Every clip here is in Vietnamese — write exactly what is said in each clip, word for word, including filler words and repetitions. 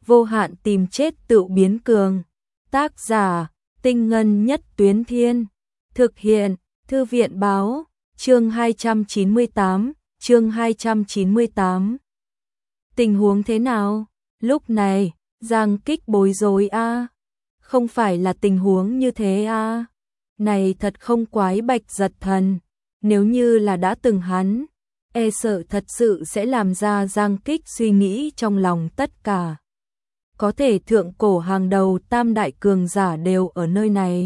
vô hạn tìm chết tự biến cường. Tác giả, Tinh Ngân Nhất Tuyến Thiên. Thực hiện, Thư viện Báo, chương hai trăm chín mươi tám, chương hai trăm chín mươi tám. Tình huống thế nào? Lúc này, Giang Kích bối rối a. Không phải là tình huống như thế a. Này thật không quái Bạch Giật Thần, nếu như là đã từng hắn, e sợ thật sự sẽ làm ra Giang Kích suy nghĩ trong lòng tất cả. Có thể thượng cổ hàng đầu tam đại cường giả đều ở nơi này.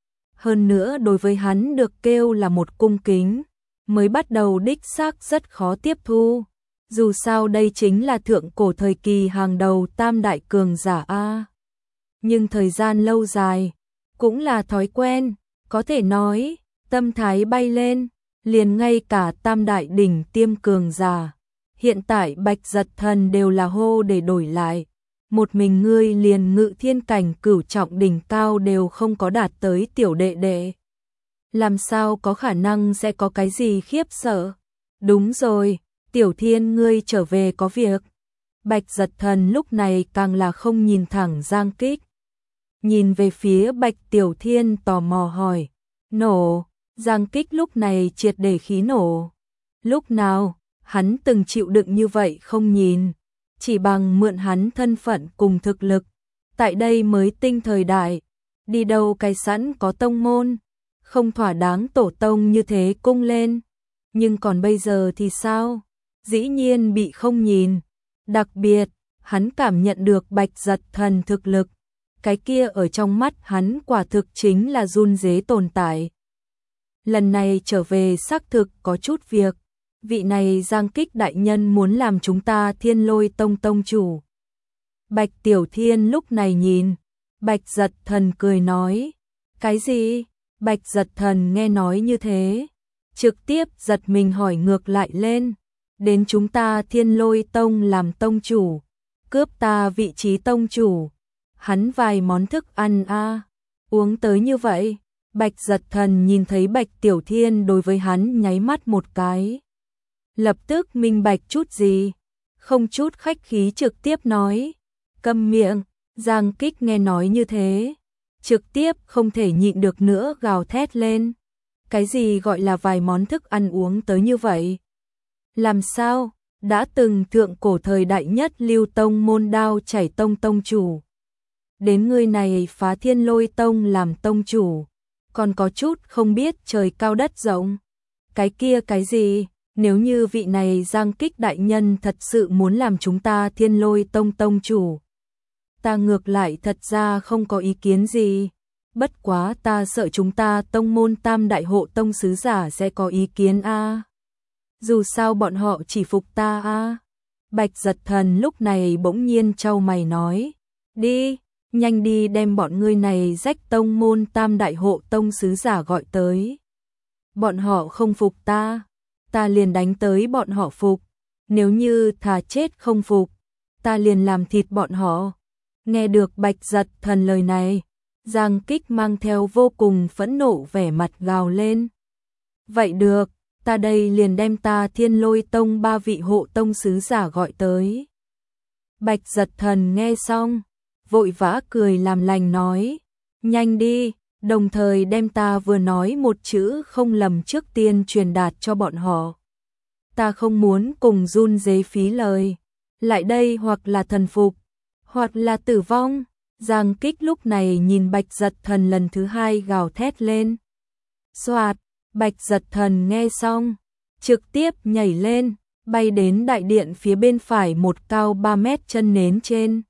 Hơn nữa đối với hắn được kêu là một cung kính, mới bắt đầu đích xác rất khó tiếp thu. Dù sao đây chính là thượng cổ thời kỳ hàng đầu tam đại cường giả a. Nhưng thời gian lâu dài, cũng là thói quen, có thể nói, tâm thái bay lên, liền ngay cả tam đại đỉnh tiêm cường giả. Hiện tại Bạch Giật Thần đều là hô để đổi lại. Một mình ngươi liền ngự thiên cảnh cửu trọng đỉnh cao đều không có đạt tới tiểu đệ đệ. Làm sao có khả năng sẽ có cái gì khiếp sợ? Đúng rồi, tiểu thiên ngươi trở về có việc. Bạch Giật Thần lúc này càng là không nhìn thẳng Giang Kích. Nhìn về phía Bạch Tiểu Thiên tò mò hỏi. Nổ, Giang Kích lúc này triệt để khí nổ. Lúc nào, hắn từng chịu đựng như vậy không nhìn. Chỉ bằng mượn hắn thân phận cùng thực lực. Tại đây mới tinh thời đại. Đi đâu cái sẵn có tông môn. Không thỏa đáng tổ tông như thế cung lên. Nhưng còn bây giờ thì sao? Dĩ nhiên bị không nhìn. Đặc biệt, hắn cảm nhận được Bạch Giật Thần thực lực. Cái kia ở trong mắt hắn quả thực chính là run rế tồn tại. Lần này trở về xác thực có chút việc. Vị này Giang Kích đại nhân muốn làm chúng ta Thiên Lôi Tông tông chủ. Bạch Tiểu Thiên lúc này nhìn. Bạch Giật Thần cười nói. Cái gì? Bạch Giật Thần nghe nói như thế. Trực tiếp giật mình hỏi ngược lại lên. Đến chúng ta Thiên Lôi Tông làm tông chủ. Cướp ta vị trí tông chủ. Hắn vài món thức ăn a, uống tới như vậy. Bạch Giật Thần nhìn thấy Bạch Tiểu Thiên đối với hắn nháy mắt một cái. Lập tức minh bạch chút gì, không chút khách khí trực tiếp nói. Câm miệng, Giang Kích nghe nói như thế. Trực tiếp không thể nhịn được nữa gào thét lên. Cái gì gọi là vài món thức ăn uống tới như vậy? Làm sao, đã từng thượng cổ thời đại nhất lưu tông môn đao chảy tông tông chủ. Đến ngươi này phá Thiên Lôi Tông làm tông chủ, còn có chút không biết trời cao đất rộng. Cái kia cái gì, nếu như vị này Giang Kích đại nhân thật sự muốn làm chúng ta Thiên Lôi Tông tông chủ. Ta ngược lại thật ra không có ý kiến gì, bất quá ta sợ chúng ta tông môn tam đại hộ tông sứ giả sẽ có ý kiến a. Dù sao bọn họ chỉ phục ta a. Bạch Giật Thần lúc này bỗng nhiên chau mày nói, đi. Nhanh đi đem bọn ngươi này rách tông môn tam đại hộ tông sứ giả gọi tới. Bọn họ không phục ta, ta liền đánh tới bọn họ phục. Nếu như thà chết không phục, ta liền làm thịt bọn họ. Nghe được Bạch Giật Thần lời này, Giang Kích mang theo vô cùng phẫn nộ vẻ mặt gào lên. Vậy được, ta đây liền đem ta Thiên Lôi Tông ba vị hộ tông sứ giả gọi tới. Bạch Giật Thần nghe xong, vội vã cười làm lành nói, nhanh đi, đồng thời đem ta vừa nói một chữ không lầm trước tiên truyền đạt cho bọn họ. Ta không muốn cùng run rế phí lời, lại đây hoặc là thần phục, hoặc là tử vong. Giang Kích lúc này nhìn Bạch Giật Thần lần thứ hai gào thét lên. Soạt, Bạch Giật Thần nghe xong, trực tiếp nhảy lên, bay đến đại điện phía bên phải một cao ba mét chân nến trên.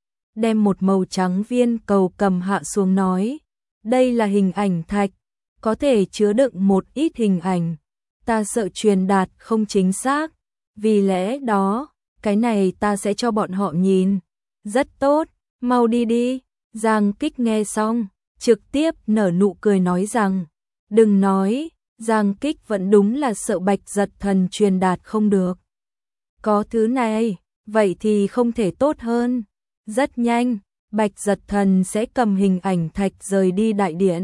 Đem một màu trắng viên cầu cầm hạ xuống nói, đây là hình ảnh thạch, có thể chứa đựng một ít hình ảnh, ta sợ truyền đạt không chính xác, vì lẽ đó, cái này ta sẽ cho bọn họ nhìn. Rất tốt, mau đi đi. Giang Kích nghe xong, trực tiếp nở nụ cười nói rằng, đừng nói, Giang Kích vẫn đúng là sợ Bạch Giật Thần truyền đạt không được. Có thứ này, vậy thì không thể tốt hơn. Rất nhanh, Bạch Giật Thần sẽ cầm hình ảnh thạch rời đi đại điện.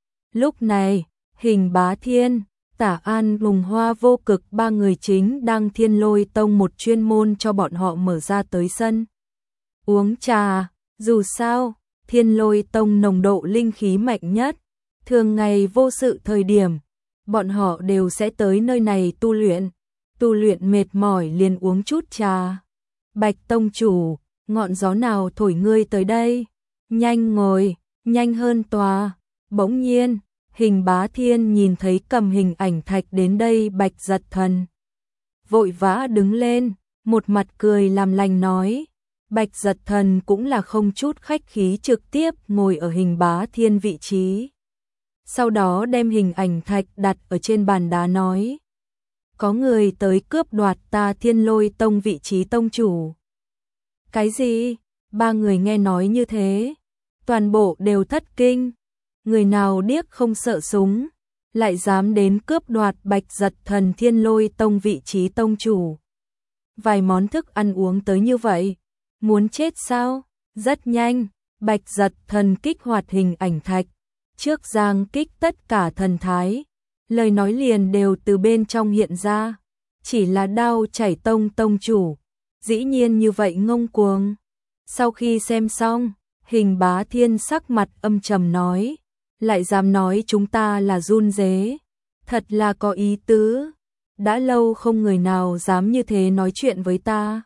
Lúc này, Hình Bá Thiên, Tả An Lùng Hoa Vô Cực ba người chính đang Thiên Lôi Tông một chuyên môn cho bọn họ mở ra tới sân. Uống trà, dù sao, Thiên Lôi Tông nồng độ linh khí mạnh nhất, thường ngày vô sự thời điểm, bọn họ đều sẽ tới nơi này tu luyện, tu luyện mệt mỏi liền uống chút trà. Bạch tông chủ, ngọn gió nào thổi ngươi tới đây? Nhanh ngồi, nhanh hơn tòa. Bỗng nhiên, Hình Bá Thiên nhìn thấy cầm hình ảnh thạch đến đây Bạch Giật Thần. Vội vã đứng lên, một mặt cười làm lành nói. Bạch Giật Thần cũng là không chút khách khí trực tiếp ngồi ở Hình Bá Thiên vị trí. Sau đó đem hình ảnh thạch đặt ở trên bàn đá nói. Có người tới cướp đoạt ta Thiên Lôi Tông vị trí tông chủ. Cái gì? Ba người nghe nói như thế, toàn bộ đều thất kinh. Người nào điếc không sợ súng, lại dám đến cướp đoạt Bạch Giật Thần Thiên Lôi Tông vị trí tông chủ. Vài món thức ăn uống tới như vậy, muốn chết sao? Rất nhanh, Bạch Giật Thần kích hoạt hình ảnh thạch, trước giang kích tất cả thần thái, lời nói liền đều từ bên trong hiện ra, chỉ là đao chảy tông tông chủ, dĩ nhiên như vậy ngông cuồng. Sau khi xem xong, Hình Bá Thiên sắc mặt âm trầm nói, lại dám nói chúng ta là run rế, thật là có ý tứ, đã lâu không người nào dám như thế nói chuyện với ta.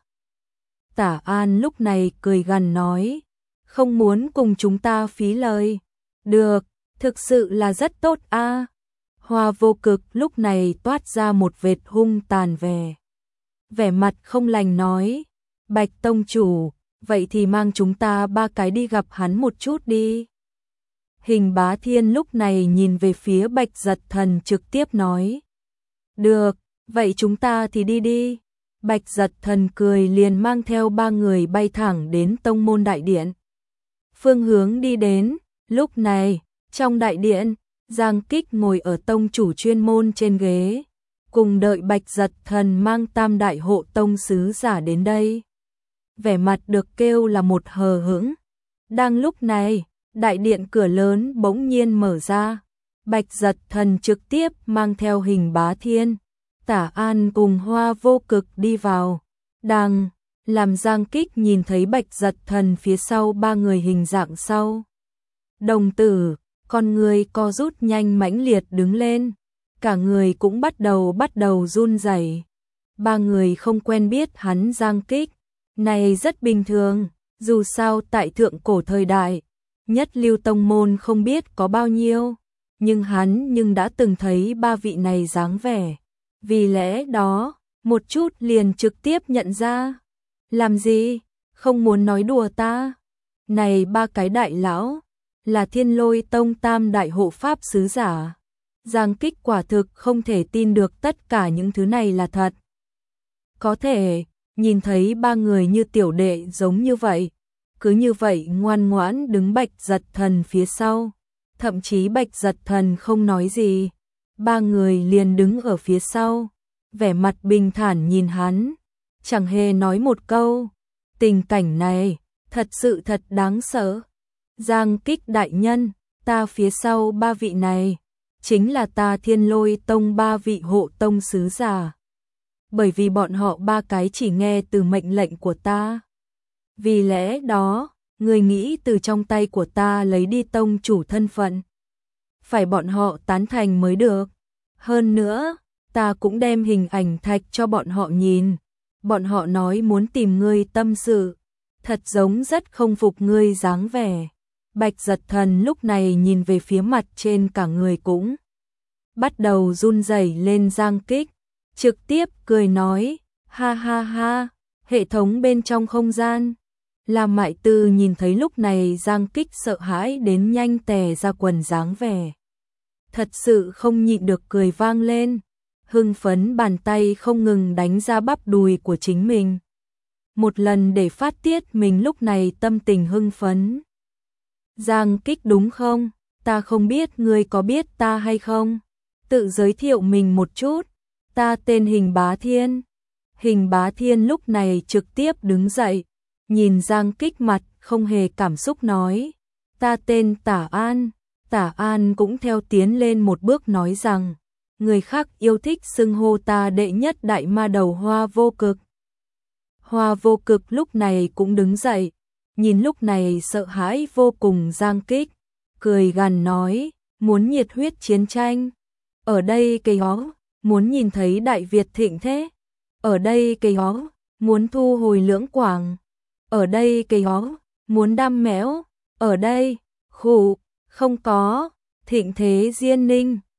Tả An lúc này cười gằn nói, không muốn cùng chúng ta phí lời. Được, thực sự là rất tốt a. Hoa Vô Cực lúc này toát ra một vệt hung tàn về. Vẻ mặt không lành nói, Bạch tông chủ, vậy thì mang chúng ta ba cái đi gặp hắn một chút đi. Hình Bá Thiên lúc này nhìn về phía Bạch Giật Thần trực tiếp nói. Được, vậy chúng ta thì đi đi. Bạch Giật Thần cười liền mang theo ba người bay thẳng đến tông môn đại điện. Phương hướng đi đến, lúc này, trong đại điện, Giang Kích ngồi ở tông chủ chuyên môn trên ghế, cùng đợi Bạch Giật Thần mang tam đại hộ tông sứ giả đến đây. Vẻ mặt được kêu là một hờ hững. Đang lúc này, đại điện cửa lớn bỗng nhiên mở ra, Bạch Giật Thần trực tiếp mang theo Hình Bá Thiên, Tả An cùng Hoa Vô Cực đi vào. Đang làm Giang Kích nhìn thấy Bạch Giật Thần phía sau ba người hình dạng sau. Đồng tử, con người co rút nhanh mãnh liệt đứng lên, cả người cũng bắt đầu bắt đầu run rẩy. Ba người không quen biết hắn Giang Kích, này rất bình thường, dù sao tại thượng cổ thời đại, nhất lưu tông môn không biết có bao nhiêu, nhưng hắn nhưng đã từng thấy ba vị này dáng vẻ. Vì lẽ đó, một chút liền trực tiếp nhận ra. Làm gì? Không muốn nói đùa ta? Này ba cái đại lão, là Thiên Lôi Tông tam đại hộ pháp sứ giả. Giang Kích quả thực không thể tin được tất cả những thứ này là thật. Có thể, nhìn thấy ba người như tiểu đệ giống như vậy, cứ như vậy ngoan ngoãn đứng Bạch Giật Thần phía sau. Thậm chí Bạch Giật Thần không nói gì, ba người liền đứng ở phía sau, vẻ mặt bình thản nhìn hắn, chẳng hề nói một câu. Tình cảnh này, thật sự thật đáng sợ. Giang Kích đại nhân, ta phía sau ba vị này, chính là ta Thiên Lôi Tông ba vị hộ tông sứ giả. Bởi vì bọn họ ba cái chỉ nghe từ mệnh lệnh của ta. Vì lẽ đó, người nghĩ từ trong tay của ta lấy đi tông chủ thân phận. Phải bọn họ tán thành mới được. Hơn nữa, ta cũng đem hình ảnh thạch cho bọn họ nhìn. Bọn họ nói muốn tìm ngươi tâm sự. Thật giống rất không phục ngươi dáng vẻ. Bạch Giật Thần lúc này nhìn về phía mặt trên cả người cũng bắt đầu run rẩy lên. Giang Kích trực tiếp cười nói, ha ha ha, hệ thống bên trong không gian. Lam Mại Tư nhìn thấy lúc này Giang Kích sợ hãi đến nhanh tè ra quần dáng vẻ. Thật sự không nhịn được cười vang lên, hưng phấn bàn tay không ngừng đánh ra bắp đùi của chính mình. Một lần để phát tiết mình lúc này tâm tình hưng phấn. Giang Kích đúng không? Ta không biết ngươi có biết ta hay không? Tự giới thiệu mình một chút. Ta tên Hình Bá Thiên. Hình Bá Thiên lúc này trực tiếp đứng dậy, nhìn Giang Kích mặt không hề cảm xúc nói. Ta tên Tả An. Tả An cũng theo tiến lên một bước nói rằng, người khác yêu thích xưng hô ta đệ nhất đại ma đầu Hoa Vô Cực. Hoa Vô Cực lúc này cũng đứng dậy, nhìn lúc này sợ hãi vô cùng Giang Kích, cười gằn nói, muốn nhiệt huyết chiến tranh, ở đây cây hó, muốn nhìn thấy Đại Việt thịnh thế, ở đây cây hó, muốn thu hồi Lưỡng Quảng, ở đây cây hó, muốn đam mẽo, ở đây, khụ, không có, thịnh thế Diên Ninh.